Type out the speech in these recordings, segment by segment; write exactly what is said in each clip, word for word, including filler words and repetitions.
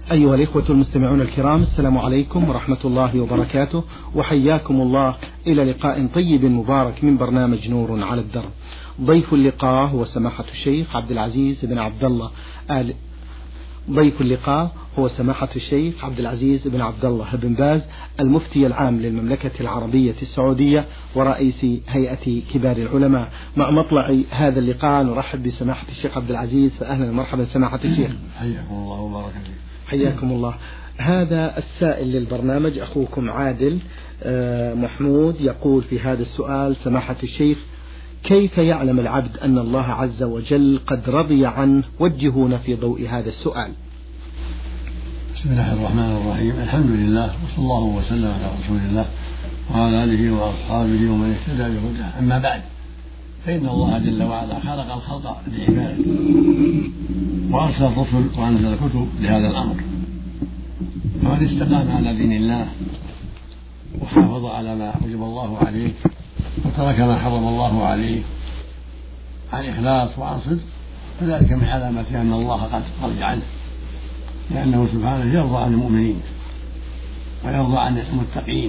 أيها الإخوة المستمعون الكرام، السلام عليكم ورحمة الله وبركاته، وحياكم الله إلى لقاء طيب مبارك من برنامج نور على الدرب. ضيف اللقاء هو سماحة الشيخ عبد العزيز بن عبد الله آل ضيف اللقاء هو سماحة الشيخ عبد العزيز بن عبد الله بن باز، المفتي العام للمملكة العربية السعودية ورئيس هيئة كبار العلماء. مع مطلع هذا اللقاء نرحب بسماحة الشيخ عبد العزيز، فأهلا ومرحبا سماحة الشيخ. حياكم الله وبارك فيكم. حياكم الله. هذا السائل للبرنامج أخوكم عادل محمود يقول في هذا السؤال: سماحة الشيخ، كيف يعلم العبد أن الله عز وجل قد رضي عنه؟ وجهونا في ضوء هذا السؤال. بسم الله الرحمن الرحيم، الحمد لله وصلى الله وسلم على رسول الله وعلى آله وأصحابه ومن اهتدى بهداه. أما بعد، فإن الله جل وعلا خلق الخلق لعبادته وأرسل الرسل وأنزل الكتب لهذا الأمر، فمن استقام على دين الله وحافظ على ما وجب الله عليه وترك ما حرم الله عليه عن إخلاص وعن صدق، فذلك من علامات أن الله قد رضي عنه، لأنه سبحانه يرضى عن المؤمنين ويرضى عن المتقين.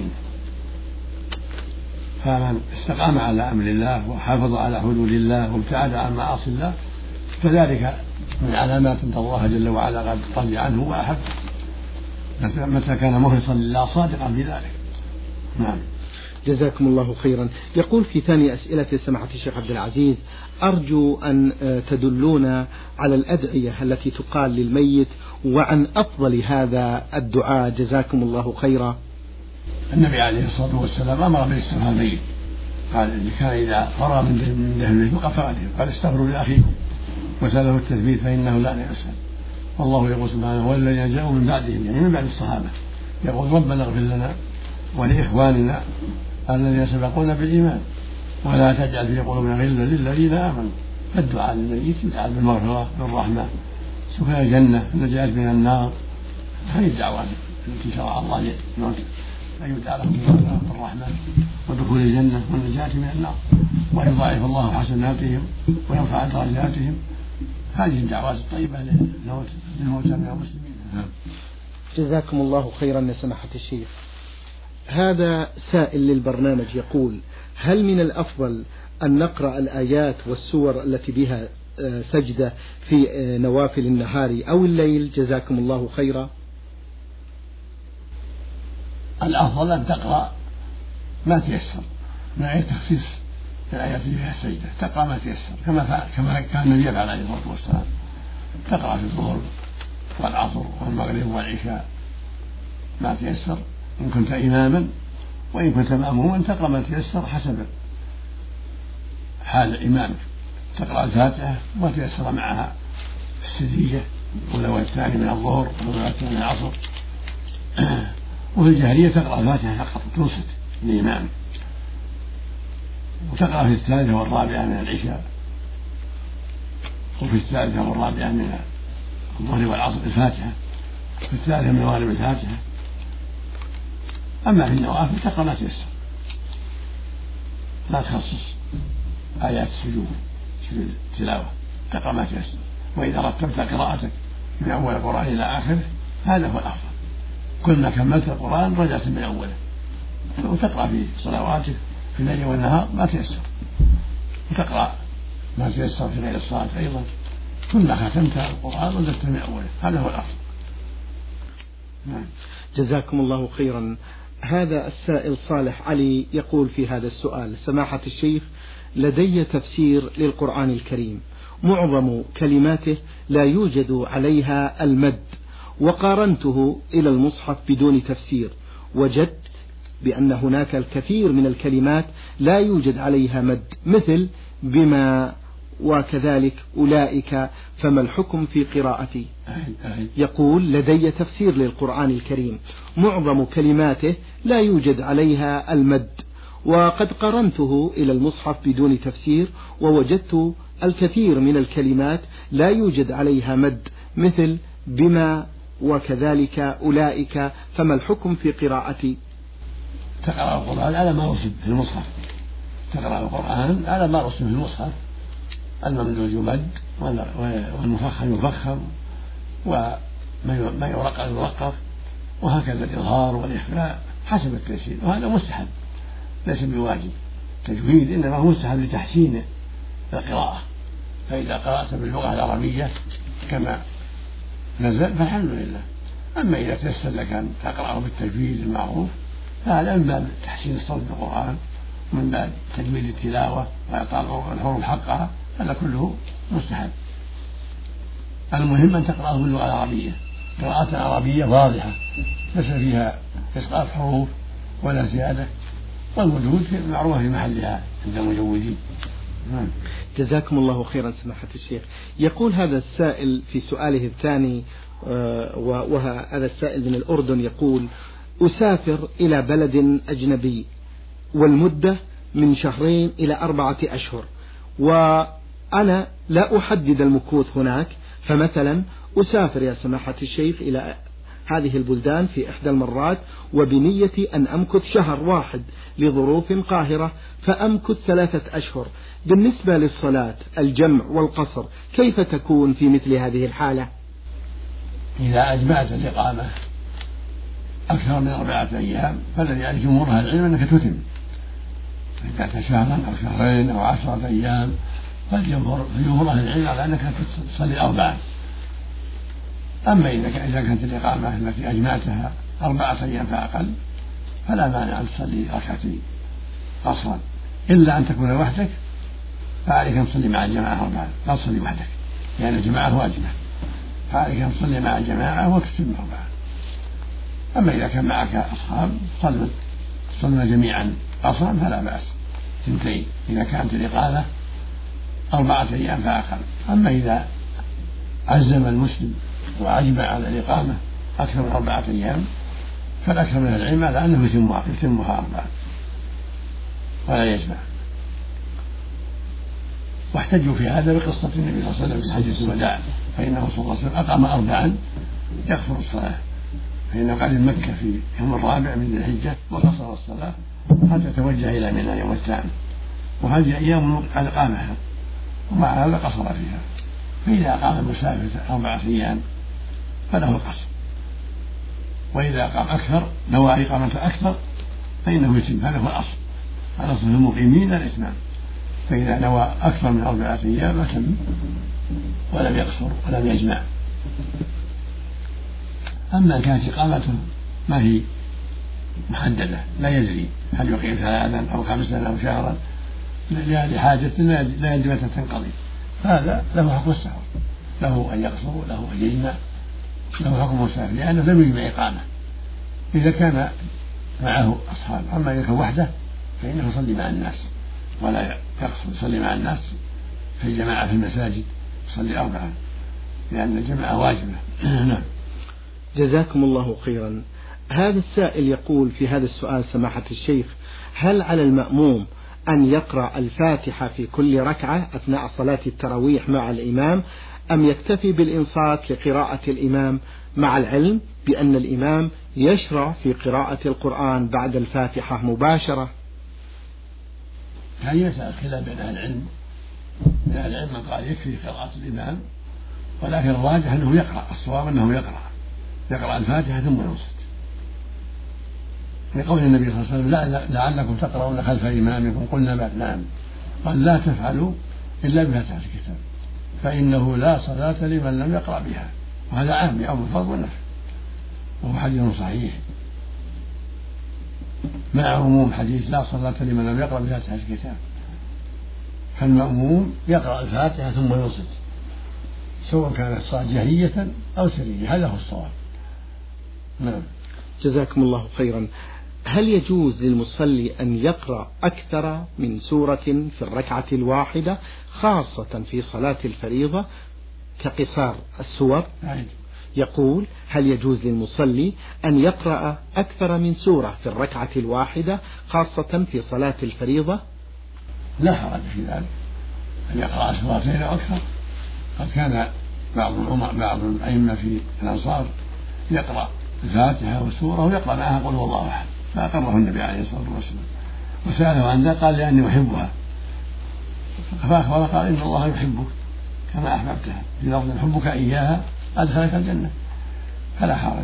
فمن استقام على أمر الله وحافظ على حدود الله وابتعد عن معاصي الله، فذلك من علامات أن الله جل وعلا قد رضي عنه وأحبه متى كان مخلصا لله صادقا في ذلك. نعم. جزاكم الله خيرا. يقول في ثاني أسئلة سماحة الشيخ عبد العزيز: أرجو أن تدلونا على الأدعية التي تقال للميت وعن أفضل هذا الدعاء، جزاكم الله خيرا. النبي عليه الصلاة والسلام أمر بالاستغفار الميت، قال: إن كان إذا فرغ من دفن الميت فقال قال استغفروا لأخيكم وسأله التثبيت فإنه لا يسأل. والله يقول سبحانه: والذين جاءوا من بعدهم، يعني من بعد الصحابة، يقول: ربنا اغفر لنا ولإخواننا الذين سبقونا بالإيمان ولا تجعل في قلوبنا غلا للذين آمنوا. فالدعاء للميت يدعى بالمغفرة بالرحمة، سكن الجنة، النجاة من النار. هذه الدعوات التي شرع الله للموت، أن يدعى لهم بالمغفرة والرحمة ودخول الجنة والنجاة من النار، وأن يضاعف الله حسناتهم ويرفع درجاتهم. هذه الدعوات الطيبة للموتى من المسلمين. جزاكم الله خيرا يا سماحة الشيخ. هذا سائل للبرنامج يقول: هل من الأفضل أن نقرأ الآيات والسور التي بها سجدة في نوافل النهار أو الليل؟ جزاكم الله خيرا. الأفضل أن تقرأ ما تيسر من غير تخصيص الآيات اللي فيها السجدة، تقرأ ما تيسر كما كما كان النبي يفعل عليه الصلاة والسلام. تقرأ في الظهر والعصر والمغرب والعشاء ما تيسر إن كنت إماما، وإن كنت مأموما تقرأ ما تيسر حسب حال إمامك. تقرأ الفاتحة وما تيسر معها السرية الأولى والثانية من الظهر والأولى والثانية من العصر. وفي الجاهلية تقرأ الفاتحة فقط تنصت للإمام، وتقرأ في الثالثة والرابعة من العشاء، وفي الثالثة والرابعة من الظهر والعصر الفاتحة، في الثالثة من المغرب الفاتحة. أما في النوافل تقرأ ما تيسر، لا تخصص آيات السجود سجود التلاوة، تقرأ ما تيسر. وإذا رتبت قراءتك من أول القرآن إلى آخره هذا هو الأفضل. كل ما كملت القرآن رجعت من أوله، وتقرأ في صلواتك في الليل والنهار ما تيسر، وتقرأ ما تيسر في غير الصلاة أيضا. كل ما ختمت القرآن رجعت من أوله، هذا هو الأفضل. نعم. جزاكم الله خيرا. هذا السائل صالح علي يقول في هذا السؤال: سماحة الشيخ، لدي تفسير للقرآن الكريم، معظم كلماته لا يوجد عليها المد، وقارنته إلى المصحف بدون تفسير، وجدت بأن هناك الكثير من الكلمات لا يوجد عليها مد، مثل بما وكذلك أولئك، فما الحكم في قراءتي؟ يقول: لدي تفسير للقرآن الكريم، معظم كلماته لا يوجد عليها المد، وقد قرنته إلى المصحف بدون تفسير، ووجدت الكثير من الكلمات لا يوجد عليها مد، مثل بما وكذلك أولئك، فما الحكم في قراءتي؟ تقرأ القرآن على ما رسم في المصحف، تقرأ القرآن على ما رسم في المصحف، الممدود يمد والمفخم يفخم ما يرقق يرقق، وهكذا الإظهار والإخفاء حسب التيسير، وهذا مستحب ليس بواجب. التجويد إنما هو مستحب لتحسين القراءة، فإذا قرأت باللغة العربية كما نزل فالحمد لله. أما إذا تيسر لك أن تقرأه بالتجويد المعروف فهذا من باب تحسين الصوت بالقرآن، من باب تجويد التلاوة وإعطاء الحروف حقها، هذا كله مستحب. المهم أن تقرأه باللغة العربية قراءة عربية واضحة ليس فيها إسقاط حروف ولا زيادة، والوجود معروفة في محلها عند المجودين. جزاكم الله خيرا سماحة الشيخ. يقول هذا السائل في سؤاله الثاني، وهذا السائل من الأردن، يقول: أسافر إلى بلد أجنبي والمدة من شهرين إلى أربعة أشهر، وأنا لا أحدد المكوث هناك، فمثلا أسافر يا سماحة الشيخ إلى هذه البلدان في إحدى المرات وبنية أن أمكث شهر واحد لظروف قاهرة، فأمكث ثلاثة أشهر. بالنسبة للصلاة الجمع والقصر كيف تكون في مثل هذه الحالة؟ إذا أجمعت الإقامة أكثر من أربعة أيام فالذي يعني جمهور أهل العلم أنك تتم، إذا شهرا أو شهرين أو عشرة أيام فالجمهور أهل العلم على أنك تصلي أربعة. أما إذا كانت الإقامة التي أجمعتها أربعة أيام فأقل فلا مانع أن تصلي ركعتين قصرا، إلا أن تكون وحدك فعليك أن تصلي مع الجماعة أربعة، لا تصلي وحدك لأن يعني الجماعة واجبة، فعليك أن تصلي مع الجماعة وتتم أربعة. أما إذا كان معك أصحاب صلوا صلوا جميعا قصرا فلا بأس اثنتين إذا كانت الإقامة أربعة أيام فأقل. أما إذا عزم المسلم وأجمع على الإقامة أكثر من أربعة أيام فالأكثر من العلم على أنه يتمها أربعة ولا يجمع. واحتجوا في هذا بقصة النبي صلى الله عليه وسلم في حجة الوداع، فإنه صلى الله عليه وسلم أقام أربعا يقصر الصلاة، فإنه قعد مكة في يوم الرابع من ذي الحجة وقصر الصلاة حتى توجه إلى منى يوم الثامن، وهذه أيام قد قامها ومع هذا قصر فيها. فإذا قام المسافر أربعة أيام فله القصر، وإذا قام أكثر نوى إقامة أكثر فإنه يتم، هذا هو الأصل. الأصل في المقيمين الإتمام، فإذا نوى أكثر من أربعة أيام أتم ولم يقصر ولم يجمع. أما كانت إقامته ما هي محددة لا يدري هل يقيم ثلاثا أو خمسا أو شهرا لحاجة لا يدري متى تنقضي، هذا له حكم السفر، له أن يقصر وله أن يجمع، له حكم السفر لأنه لم يجمع إقامة إذا كان معه أصحاب. أما إذا كان وحده فإنه يصلي مع الناس ولا يقصر، يصلي مع الناس في الجماعة في المساجد، يصلي أربعة لأن الجماعة واجبة. نعم. جزاكم الله خيرا. هذا السائل يقول في هذا السؤال سماحة الشيخ: هل على المأموم أن يقرأ الفاتحة في كل ركعة أثناء صلاة التراويح مع الإمام، أم يكتفي بالإنصات لقراءة الإمام، مع العلم بأن الإمام يشرع في قراءة القرآن بعد الفاتحة مباشرة؟ هذه مسألة خلاف بين أهل العلم، من أهل العلم من قال يكفي قراءة الإمام، ولكن الراجح أنه يقرأ، الصواب أنه يقرأ يقرأ الفاتحة ثم ينصت، لقول النبي صلى الله عليه وسلم: لعلكم تقرؤون خلف إمامكم، قلنا بلى، نعم، قال: لا تفعلوا إلا بفاتحة الكتاب فإنه لا صلاة لمن لم يقرأ بها، وهذا عام يعم الفرض والنفل، وهو حديث صحيح مع عموم حديث لا صلاة لمن لم يقرأ بفاتحة الكتاب. فالمأموم يقرأ الفاتحة ثم ينصت سواء كانت صلاة جهرية أو سرية، هذا هو الصواب. نعم. جزاكم الله خيرا. هل يجوز للمصلي أن يقرأ أكثر من سورة في الركعة الواحدة خاصة في صلاة الفريضة كقصار السور؟ يقول: هل يجوز للمصلي أن يقرأ أكثر من سورة في الركعة الواحدة خاصة في صلاة الفريضة؟ لا حرج في ذلك أن يقرأ سورتين أو أكثر. قد كان بعض بعض الأئمة في الأنصار يقرأ الفاتحة والسورة ويقرأ معها قل هو الله أحد، فأقره النبي عليه الصلاة والسلام وسأله عن ذلك، قال: لأني أحبها، فأخبر قال: إن الله يحبك كما أحببتها، في لفظ حبك إياها أدخلك الجنة. فلا حرج.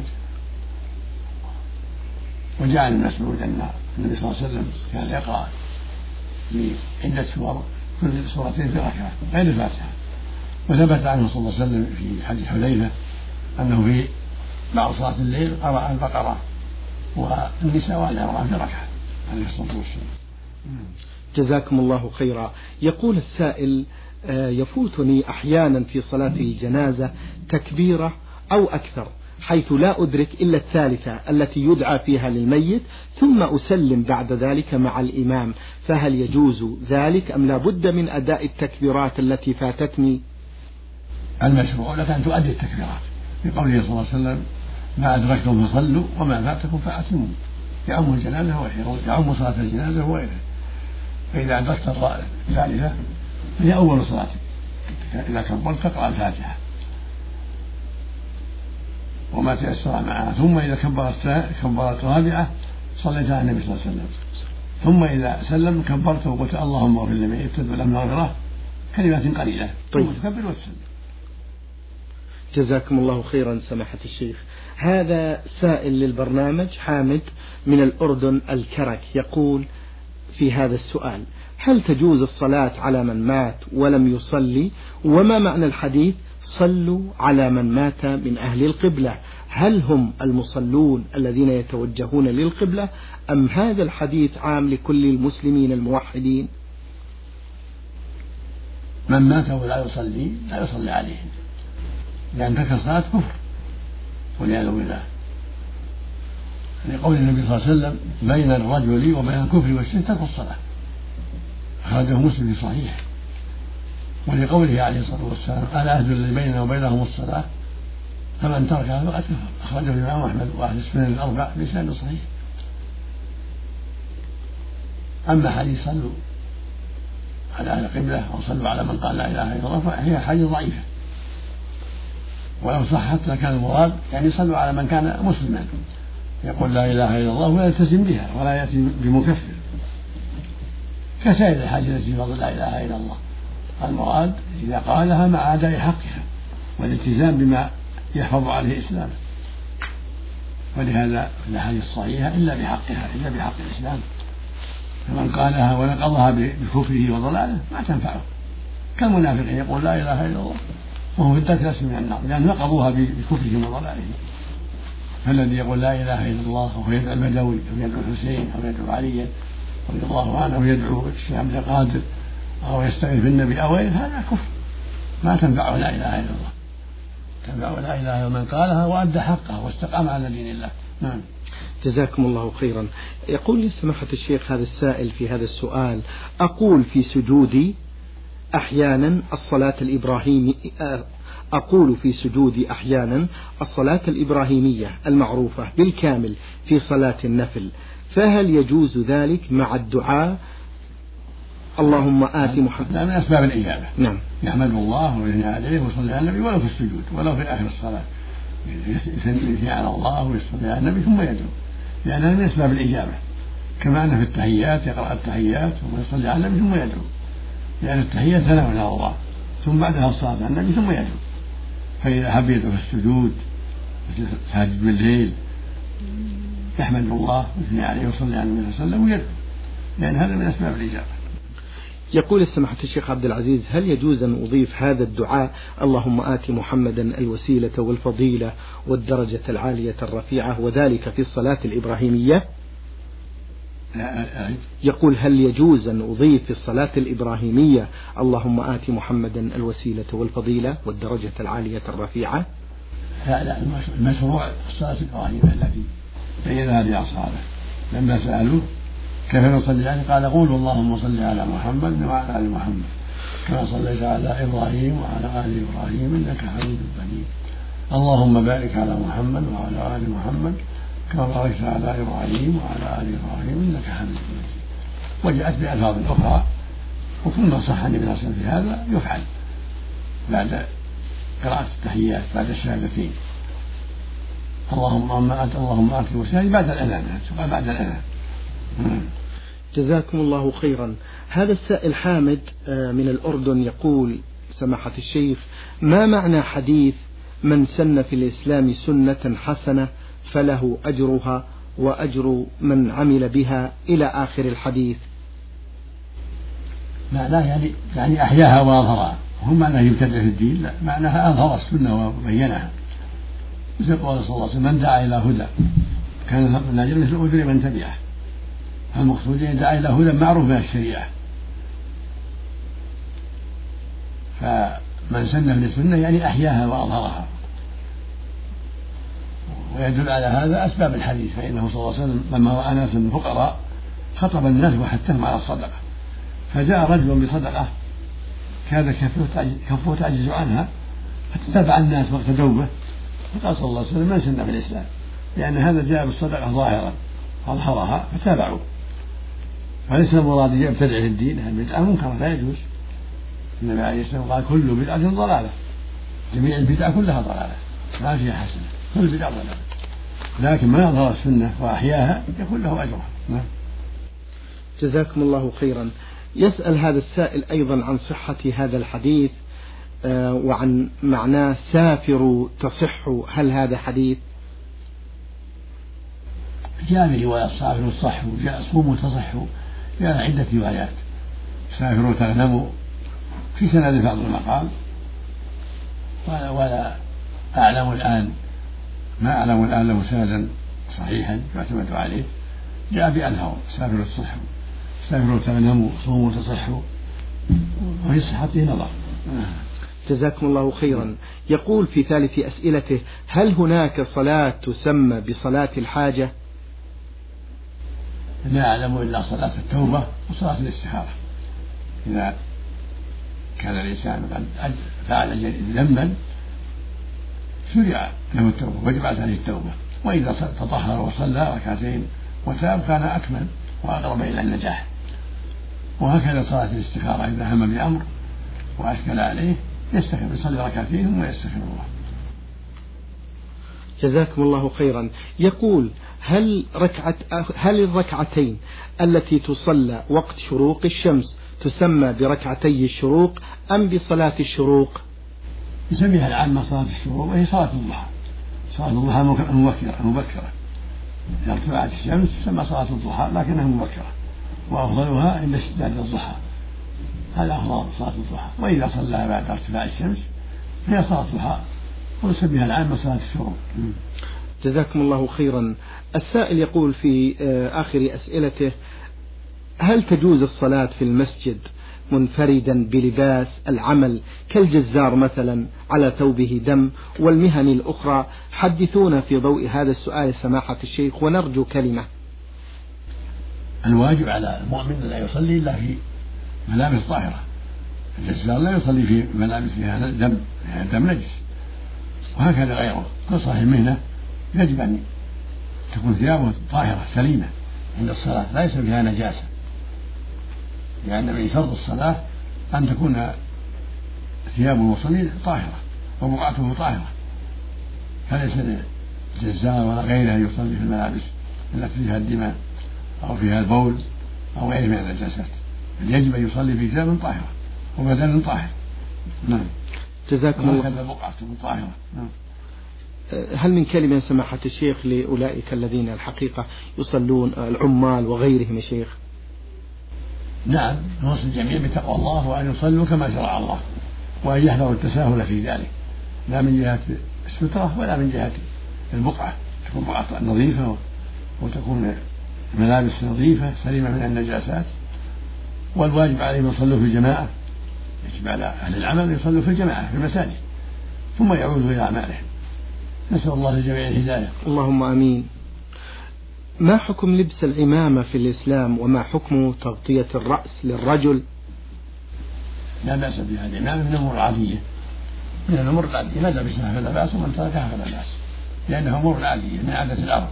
وجاء عن ابن مسعود أن النبي صلى الله عليه وسلم كان يقرأ في عدة سور كل سورتين في ركعة غير الفاتحة. وثبت عنه صلى الله عليه وسلم في حديث حذيفة أنه في بعض صلاة الليل قرأ البقرة والنساء والعمران في ركعة عليه الصلاة والسلام. جزاكم الله خيرا. يقول السائل: يفوتني أحيانا في صلاة الجنازة تكبيرة أو أكثر، حيث لا أدرك إلا الثالثة التي يدعى فيها للميت، ثم أسلم بعد ذلك مع الإمام، فهل يجوز ذلك أم لا بد من أداء التكبيرات التي فاتتني؟ المشروع لك أن تؤدي التكبيرات، بقوله صلى الله عليه وسلم: ما أدركتم فصلوا وما فاتكم فأتموا. يعم الجنازة وغيره، يعم صلاة الجنازة وغيره. فإذا أدركت الثالثة فهي أول صلاتك، إذا كبرت تقرأ الفاتحة وما تيسر معها، ثم إذا كبرت كبرت رابعة صليت على النبي صلى الله عليه وسلم، ثم إذا سلم كبرت وقلت اللهم اغفر لمن ابتدى له مغفرة، كلمات قليلة. طيب. ثم تكبر وتسلم. جزاكم الله خيرا سماحة الشيخ. هذا سائل للبرنامج حامد من الأردن الكرك، يقول في هذا السؤال: هل تجوز الصلاة على من مات ولم يصلي؟ وما معنى الحديث صلوا على من مات من أهل القبلة؟ هل هم المصلون الذين يتوجهون للقبلة أم هذا الحديث عام لكل المسلمين الموحدين؟ من مات ولا يصلي لا يصلي عليه، لأن ترك الصلاة كفر والعياذ بالله، لقول النبي صلى الله عليه وسلم: بين الرجل وبين الكفر والشرك ترك الصلاة، أخرجه مسلم في صحيح. ولقوله عليه الصلاة والسلام: العهد الذي بيننا وبينهم الصلاة فمن تركها فقد كفر، أخرجه الإمام أحمد وأهل السنن الأربع بإسناد صحيح. أما حديث صلوا على أهل القبلة أو صلوا على من قال لا إله إلا الله فهي حديث ضعيفة، ولو صحت لكان المراد يعني صلوا على من كان مسلما يقول لا إله إلا الله ولا يلتزم بها ولا يأتي بمكفر، كسائر الحاجة التي فضل لا إله إلا الله. المراد إذا قالها مع أداء حقها والالتزام بما يحفظ عليه إسلامه، ولهذا الأحاديث الصحيحة إلا بحقها، إلا بحق الإسلام. فمن قالها ونقضها بكفره وضلاله ما تنفعه، كالمنافق يقول لا إله إلا الله وهو في الدرك الأسفل من النار، لأن نقضوها بكفرهم وضلالهم. فالذي يقول لا إله إلا الله وهو يدعو البدوي أو يدعو الحسين أو يدعو عليا رضي الله عنه أو يدعو الشيخ عبد القادر أو يستغيث بالنبي أو غيره، هذا كفر ما تنفعه لا إله إلا الله. تنفعه لا إله إلا من قالها وأدى حقها واستقام على دين الله. نعم. جزاكم الله خيرا. يقول لي سماحة الشيخ هذا السائل في هذا السؤال: أقول في سجودي أحيانا الصلاة الإبراهيمية أقول في سجودي أحيانا الصلاة الإبراهيمية المعروفة بالكامل في صلاة النفل، فهل يجوز ذلك مع الدعاء اللهم آت محمد؟ لا، من أسباب الإجابة. نعم. يحمد الله ويثني عليه ويصلي على النبي ولو في السجود ولو في آخر الصلاة، يثني على الله ويصلي على النبي ثم يدعو، لأنها من أسباب الإجابة. كما أن في التحيات يقرأ التحيات ويصلي على النبي ثم يدعو، لأن التحيات ثناء على الله ثم بعدها الصلاة على النبي ثم يدعو. فإذا حب يدعو في السجود مثل التهجد بالليل يحمد الله ويثني عليه ويصلي على النبي صلى الله عليه وسلم ويدعو، لأن هذا من أسباب الإجابة. يقول سماحة الشيخ عبد العزيز: هل يجوز أن أضيف هذا الدعاء اللهم آت محمدا الوسيلة والفضيلة والدرجة العالية الرفيعة وذلك في الصلاة الإبراهيمية؟ يقول: هل يجوز أن أضيف في الصلاة الإبراهيمية اللهم آت محمدا الوسيلة والفضيلة والدرجة العالية الرفيعة؟ لا لا، المشروع الصلاة الإبراهيمية التي بينها لأصحابه لما سألوه كيف نصلي عليه قال: قولوا اللهم صل على محمد وعلى آل محمد كما صليت على إبراهيم وعلى آل إبراهيم إنك حميد مجيد، اللهم بارك على محمد وعلى آل محمد كما باركت على إبراهيم وعلى آل إبراهيم إنك حميد مجيد. وجاءت بألفاظ أخرى، وكل ما صح النبي صلى الله عليه وسلم في هذا يفعل بعد قراءة التحيات بعد الشهادتين. اللهم أنت اللهم أنت الوسيلة بعد الأذان، بعد الأذان. جزاكم الله خيرا. هذا السائل حامد من الأردن يقول: سماحة الشيخ، ما معنى حديث من سن في الإسلام سنة حسنة فله أجرها وأجر من عمل بها إلى آخر الحديث. معناه يعني يعني أحياها وأظهرها، وهم معناه يبتدع في الدين، لا معناها أظهر السنة وبينها، مثل قول صلى الله عليه وسلم من دعا إلى هدى كان من أجل مثل أجر من تبعه. المقصود أن دعا إلى هدى معروف من الشريعة، فمن سن في السنة يعني أحياها وأظهرها. ويدل على هذا أسباب الحديث، فإنه صلى الله عليه وسلم لما رأى ناسا فقراء خطب الناس وحثهم على الصدقة، فجاء رجل بصدقة كاد كفه تعجز عنها، فتتبع الناس واقتدوا به، فقال صلى الله عليه وسلم من سن في الإسلام، لأن هذا جاء بالصدقة ظاهرا أظهرها فتابعوا. فليس المراد يبتدع في الدين، البدعة منكرة لا يجوز. النبي عليه الصلاة والسلام قال كل بدعة ضلالة، جميع البدع كلها ضلالة ما فيها حسنة، كل بدعة ضلالة، لكن من أظهر السنة وأحياها يكون له أجرها. نعم. جزاكم الله خيرا. يسأل هذا السائل أيضا عن صحة هذا الحديث وعن معناه سافروا تصحوا، هل هذا حديث؟ جاء برواية سافروا تصحوا، جاء صوموا تصحوا، جاء عدة روايات. سافروا تغنموا في سند بعض المقال، ولا, ولا أعلم الآن ما أعلم الآن له سندا صحيحا يعتمد عليه. جاء بألفاظ سافروا تصحوا، سافروا تغنموا، صوموا تصحوا، وفي صحته نظر. جزاكم الله خيرا. يقول في ثالث أسئلته: هل هناك صلاة تسمى بصلاة الحاجة؟ لا أعلم إلا صلاة التوبة وصلاة الاستخارة. إذا كان الإنسان قد فعل ذنبا شرع له التوبة وجبت عليه التوبة، وإذا تطهر وصلى ركعتين وتاب كان أكمل وأقرب إلى النجاح. وهكذا صلاة الاستخارة، إذا هم بأمر وأشكل عليه يستخير، يصلي ركعتين ثم يستخير الله. جزاكم الله خيرا. يقول: هل ركعة هل الركعتين التي تصلى وقت شروق الشمس تسمى بركعتي الشروق أم بصلاة الشروق؟ يسميها العامة صلاة الشروق، وهي صلاة الضحى. صلاة الضحى مبكرة مبكرة إذا ارتفعت الشمس تسمى صلاة الضحى، لكنها مبكرة، وأفضلها عند اشتداد الضحى، هذا أفضل صلاة الضحى. وإذا صلى بعد ارتفاع الشمس هي صلاة الضحى، ويسميها العامة صلاة الشروق. جزاكم الله خيرا. السائل يقول في آخر أسئلته: هل تجوز الصلاة في المسجد منفردا بلباس العمل كالجزار مثلا على ثوبه دم والمهن الأخرى؟ حدثونا في ضوء هذا السؤال سماحة الشيخ ونرجو كلمة. الواجب على المؤمن لا يصلي إلا في ملابس طاهرة. الجزار لا يصلي في ملابس فيها دم، يعني دم نجس، وهكذا غيره. كل صاحب مهنة يجب أن تكون ثيابه طاهرة سليمة عند الصلاة ليس فيها نجاسة، لأن من شرط الصلاة أن تكون ثياب المصلي طاهرة وبقعته طاهرة، فليس للجزار ولا غيره يصلي في الملابس التي فيها الدماء أو فيها البول أو غيره من النجاسات، بل يجب أن يصلي في ثياب طاهرة وبدن طاهر. نعم. جزاكم الله. وهكذا بقعته طاهرة. نعم. هل من كلمة سماحة الشيخ لأولئك الذين الحقيقة يصلون العمال وغيرهم يا شيخ؟ نعم، نوصي الجميع بتقوى الله وأن يصلوا كما شرع الله، وأن يحذروا التساهل في ذلك، لا من جهة السترة ولا من جهة البقعة، تكون بقعة نظيفة وتكون ملابس نظيفة سليمة من النجاسات. والواجب عليهم يصلوا في الجماعة، يجب على أهل العمل يصلوا في الجماعة في المساجد ثم يعودوا إلى أعمالهم. نسأل الله للجميع الهداية. اللهم آمين. ما حكم لبس العمامة في الإسلام وما حكم تغطية الرأس للرجل؟ لا بأس بها، العمامة من الأمور العادية، من الأمور العادية، من لبسها فلا بأس ومن تركها فلا بأس، لأنها أمور عادية من عادة العرب.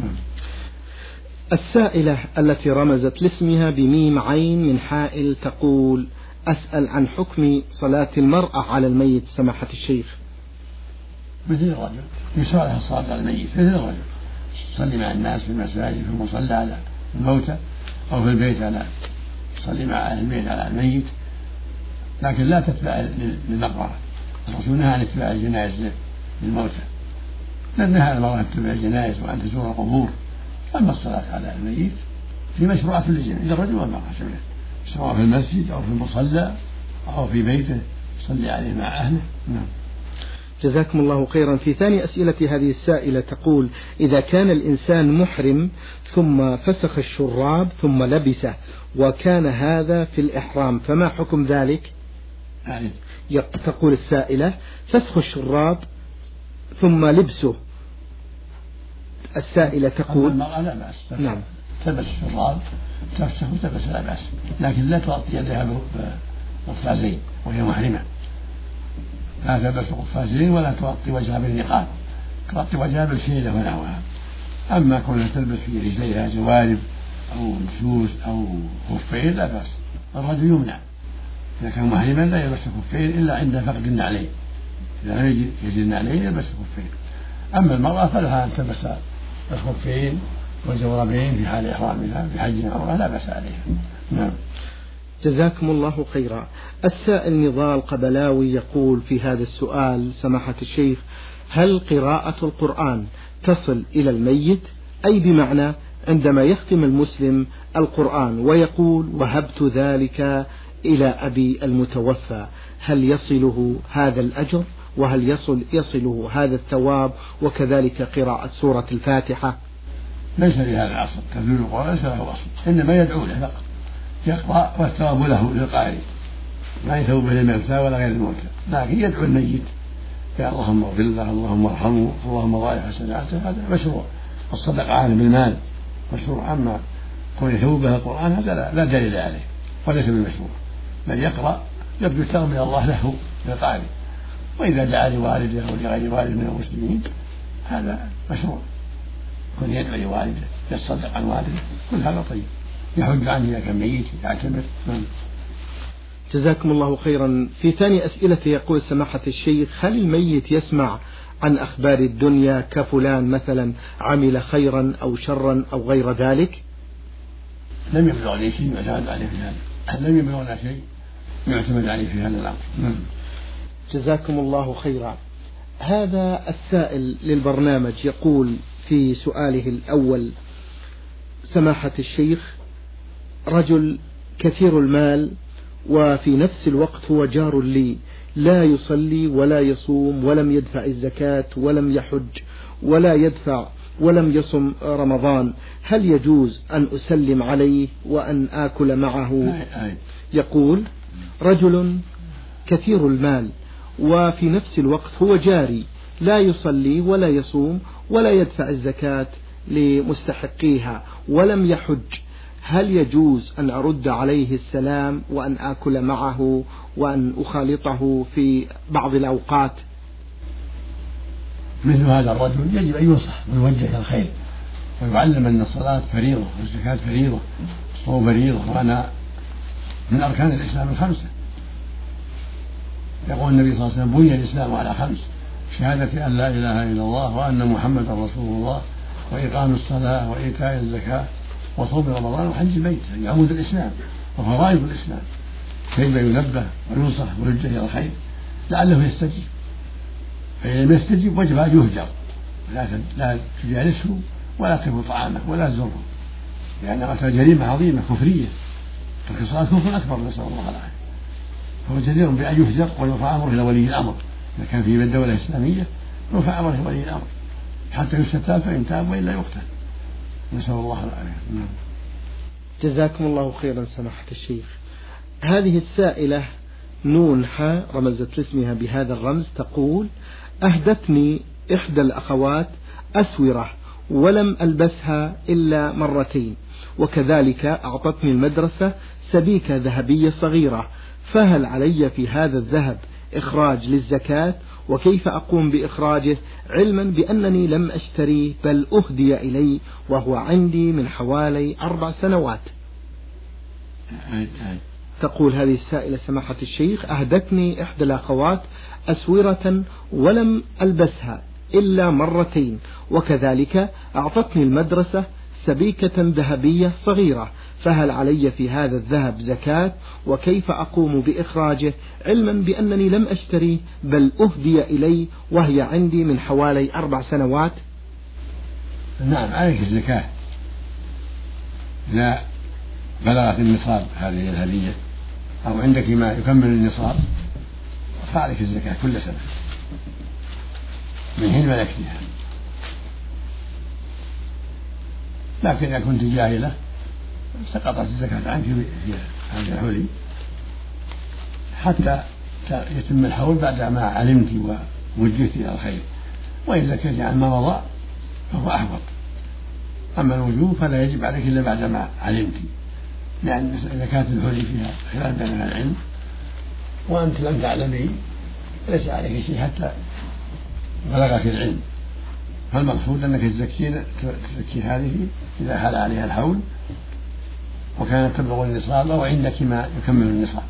السائلة التي رمزت لاسمها بميم عين من حائل تقول: أسأل عن حكم صلاة المرأة على الميت سماحة الشيخ. مثل الرجل يصلي الصلاة على الميت، مثل الرجل يصلي مع الناس في المساجد في المصلى على الموتى أو في البيت على يصلي مع أهل البيت على الميت، لكن لا تتبع للمقبرة. الرسول نهى عن اتباع الجنائز للموتى، لأن هذا المرأة أن تتبع الجنائز وأن تزور القبور. أما الصلاة على الميت في مشروعة للجميع للرجل والمرأة جميعا، سواء في المسجد أو في المصلى أو في بيته يصلي عليه مع أهله. نعم. جزاكم الله خيرا. في ثاني أسئلة هذه السائلة تقول: إذا كان الإنسان محرم ثم فسخ الشراب ثم لبسه وكان هذا في الإحرام فما حكم ذلك؟ يعني تقول السائلة: فسخ الشراب ثم لبسه. السائلة تقول: المرأة لا بأس، نعم، تلبس الشراب تفسخ وتلبس لا بأس، لكن لا تغطي يدها بقفازين وهي محرمة، لا تلبس قفازين ولا تغطي وجهها بالنقاب، تغطي وجهها بالشيلة ونحوها. أما كونها تلبس في رجليها جوارب أو مسوس أو خفين لا بأس. الرجل يمنع إذا كان محرما لا يلبس خفين إلا عند فقد النعلين، إذا لم يجد النعلين يلبس خفين. أما المرأة فلها أن تلبس الخفين والجوربين في حال إحرامها في حج أو عمرة لا بأس عليها. نعم. جزاكم الله خيرا. السائل نضال قبلاوي يقول في هذا السؤال: سماحة الشيخ، هل قراءة القرآن تصل إلى الميت؟ أي بمعنى عندما يختم المسلم القرآن ويقول: وهبت ذلك إلى أبي المتوفى، هل يصله هذا الأجر؟ وهل يصل يصله هذا الثواب؟ وكذلك قراءة سورة الفاتحة. ليس لهذا العصر تفسير القرآن، ليس له أصل، إنما يدعو له فقط، يقرأ والثواب له للقارئ، لا يثوب به الموتى ولا غير الموتى، لكن يدعو الميت يا اللهم اغفر له، اللهم ارحمه، اللهم ضاعف حسناته، هذا مشروع. الصدقة عنه بالمال مشروع، أما كون يثوب به القرآن هذا لا, لا دليل عليه وليس بالمشروع، بل يقرأ يرجو الثواب من الله له للقارئ، وإذا دعا لوالده أو لغير والده من المسلمين هذا مشروع، كن يدعو لوالده يتصدق عن والده، كل هذا طيب، يحج عنه إذا كان ميت يعتمر. جزاكم الله خيرا. في ثاني أسئلة يقول: سماحة الشيخ، هل الميت يسمع عن أخبار الدنيا كفلان مثلا عمل خيرا أو شرا أو غير ذلك؟ لم يبلغني شيء يعتمد عليه في هذا، لم يبلغنا شيء يعتمد عليه في هذا الأمر. جزاكم الله خيرا. هذا السائل للبرنامج يقول في سؤاله الأول: سماحة الشيخ، رجل كثير المال وفي نفس الوقت هو جار لي، لا يصلي ولا يصوم ولم يدفع الزكاة ولم يحج ولا يدفع ولم يصم رمضان، هل يجوز أن أسلم عليه وأن آكل معه؟ يقول: رجل كثير المال وفي نفس الوقت هو جاري، لا يصلي ولا يصوم ولا يدفع الزكاة لمستحقيها ولم يحج، هل يجوز أن أرد عليه السلام وأن آكل معه وأن أخالطه في بعض الأوقات؟ مثل هذا الرجل يجب أن ينصح ويوجه إلى الخير ويعلم أن الصلاة فريضة والزكاة فريضة والصوم فريضة، وأنا من أركان الإسلام الخمسة. يقول النبي صلى الله عليه وسلم: بني الإسلام على خمس: شهادة أن لا إله إلا الله وأن محمدا رسول الله وإقام الصلاة وإيتاء الزكاة وصوم رمضان وحج البيت، يعني عمود الإسلام وفرائض الإسلام. كيف ينبه وينصح ويوجه إلى الخير لعله يستجيب، فإن لم يستجيب وجب أن يهجر، لا تجالسه ولا تأكل طعامه ولا تزره، لأنها جريمة عظيمة كفرية، ترك الصلاة كفر أكبر، نسأل الله العافية. فهو جدير بأن يهجر ويرفع أمره إلى ولي الأمر، إذا كان في الدولة الإسلامية يرفع أمره إلى ولي الأمر حتى يستتاب، فإن تاب وإلا يقتل، نسأل الله العافية. جزاكم الله خيرا سماحة الشيخ. هذه السائلة نون حا رمزت لاسمها بهذا الرمز تقول: أهدتني إحدى الأخوات أسورة ولم ألبسها إلا مرتين، وكذلك أعطتني المدرسة سبيكة ذهبية صغيرة، فهل علي في هذا الذهب إخراج للزكاة؟ وكيف أقوم بإخراجه علما بأنني لم أشتريه بل أهدي إلي وهو عندي من حوالي أربع سنوات؟ تقول هذه السائلة: سماحة الشيخ، أهدتني إحدى الأخوات أسورة ولم ألبسها إلا مرتين، وكذلك أعطتني المدرسة سبيكة ذهبية صغيرة، فهل علي في هذا الذهب زكاة؟ وكيف أقوم بإخراجه علما بأنني لم أشتريه بل أهدي إلي وهي عندي من حوالي أربع سنوات؟ نعم عليك الزكاة إذا بلغت النصاب هذه الهدية أو عندك ما يكمل النصاب فعليك الزكاة كل سنة من حين ملكتها. لكن إذا كنت جاهلة سقطت الزكاة عنك في هذا الحلي حتى يتم الحول بعد ما علمت ووجهت إلى الخير، وإن زكيت عن ما مضى فهو أحوط. أما الوجوب فلا يجب عليك إلا بعد ما علمت، لأن زكاة الحلي فيها خلاف بين أهل العلم، وأنت لم تعلمي ليس عليك شيء حتى بلغك العلم. فالمقصود أنك تزكين تزكي هذه إذا حال عليها الحول وكانت تبلغ النصاب أو عندك ما يكمل النصاب.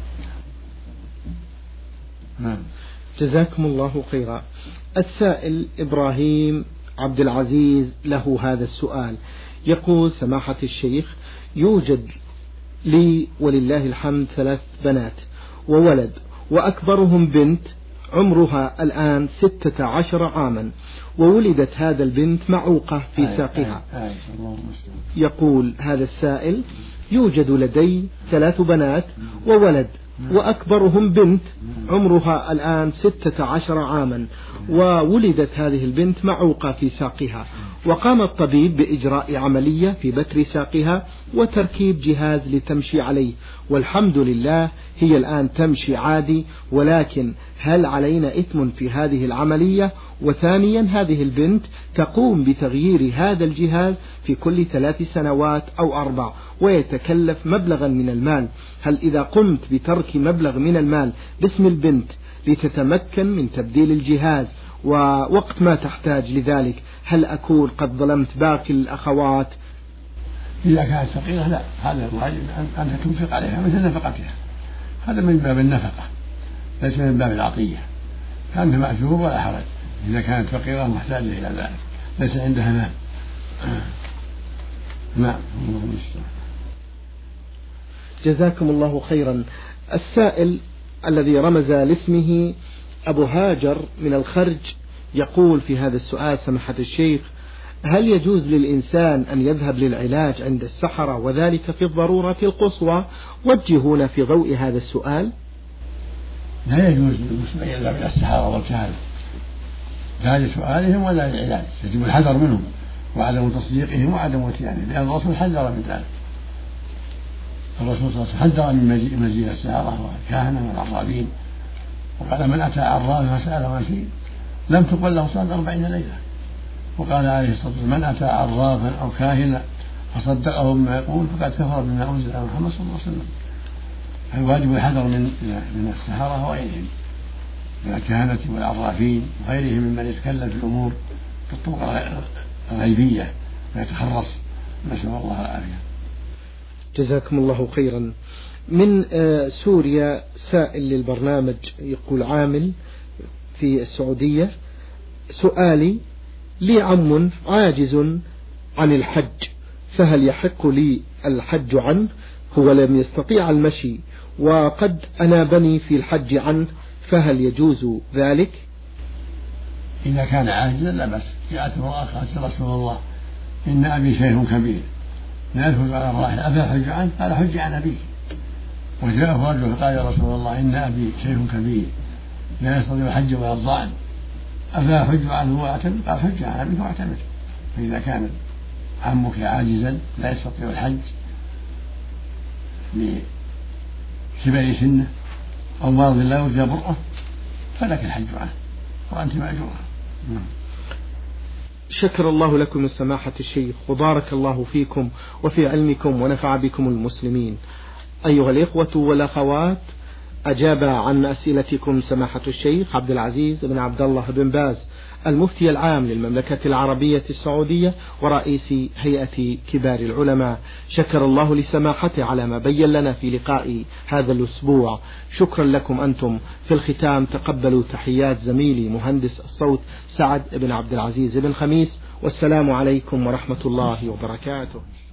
نعم. جزاكم الله خيرا. السائل إبراهيم عبد العزيز له هذا السؤال، يقول: سماحة الشيخ، يوجد لي ولله الحمد ثلاث بنات وولد، وأكبرهم بنت عمرها الآن ستة عشر عاما، وولدت هذا البنت معوقة في ساقها. يقول هذا السائل: يوجد لدي ثلاث بنات وولد، وأكبرهم بنت عمرها الآن ستة عشر عاما، وولدت هذه البنت معوقة في ساقها، وقام الطبيب بإجراء عملية في بتر ساقها وتركيب جهاز لتمشي عليه، والحمد لله هي الآن تمشي عادي، ولكن هل علينا إثم في هذه العملية؟ وثانيا هذه البنت تقوم بتغيير هذا الجهاز في كل ثلاث سنوات أو أربع، ويتكلف مبلغا من المال، هل إذا قمت بترك مبلغ من المال باسم البنت لتتمكن من تبديل الجهاز ووقت ما تحتاج لذلك، هل أكون قد ظلمت باقي الأخوات؟ إذا كانت فقيرة لا، هذا الواجب أن تنفق عليها مثل نفقتها، هذا من باب النفقة ليس من باب العطية، فأنت مأجور ولا حرج إذا كانت فقيرة محتاجة إلى ذلك ليس عندها مال. نعم. جزاكم الله خيرا. السائل الذي رمز لاسمه أبو هاجر من الخرج يقول في هذا السؤال: سماحة الشيخ، هل يجوز للإنسان أن يذهب للعلاج عند السحرة وذلك في الضرورة القصوى؟ وجهونا في ضوء هذا السؤال. لا يجوز للمسلم أن يذهب إلى السحرة والكهنة لا لسؤالهم ولا للعلاج، يجب الحذر منهم وعدم تصديقهم وعدم اتيانهم، لأن الرسول حذر من ذلك. الرسول صلى الله عليه وسلم حذر من مجيء السحرة والكهنة والعرافين، وقال: من أتى عرافا فسأله عن شيء لم تقبل له صلاة أربعين ليلة. وقال عليه الصلاة والسلام: من أتى عرافا أو كاهنا فصدقه بما يقول فقد كفر بما أنزل على محمد صلى الله عليه وسلم. فالواجب الحذر من من السحرة وغيرهم من الكهنة والعرافين وغيرهم ممن يتكلم في الأمور بالطرق الغيبية ويتخرص، نسأل الله العافية. جزاكم الله خيرا. من سوريا سائل للبرنامج يقول: عامل في السعودية، سؤالي: لي عم عاجز عن الحج، فهل يحق لي الحج عنه؟ هو لم يستطيع المشي وقد أنابني في الحج عنه، فهل يجوز ذلك؟ إذا كان عاجزا لا بأس. جاءت امرأة قالت: يا رسول الله إن أبي شيخ كبير لا يدخل على الراحل أفلا حج عنه؟ قال: حج عن أبيك. وجاءه رجل قال: يا رسول الله إن أبي شيخ كبير لا يستطيع الحج ولا الضعن أفلا حج عنه واعتمد؟ قال: حج عن أبيك واعتمد. فإذا كان عمك عاجزا لا يستطيع الحج لكبر سنه أو مرض لا يرجى برؤه فلك الحج عنه وأنت مأجورة. شكر الله لكم سماحة الشيخ، وبارك الله فيكم وفي علمكم ونفع بكم المسلمين. أيها الإخوة والأخوات، أجاب عن أسئلتكم سماحة الشيخ عبد العزيز بن عبد الله بن باز، المفتي العام للمملكة العربية السعودية ورئيس هيئة كبار العلماء. شكر الله لسماحته على ما بين لنا في لقاء هذا الأسبوع. شكرا لكم أنتم. في الختام تقبلوا تحيات زميلي مهندس الصوت سعد بن عبد العزيز بن خميس، والسلام عليكم ورحمة الله وبركاته.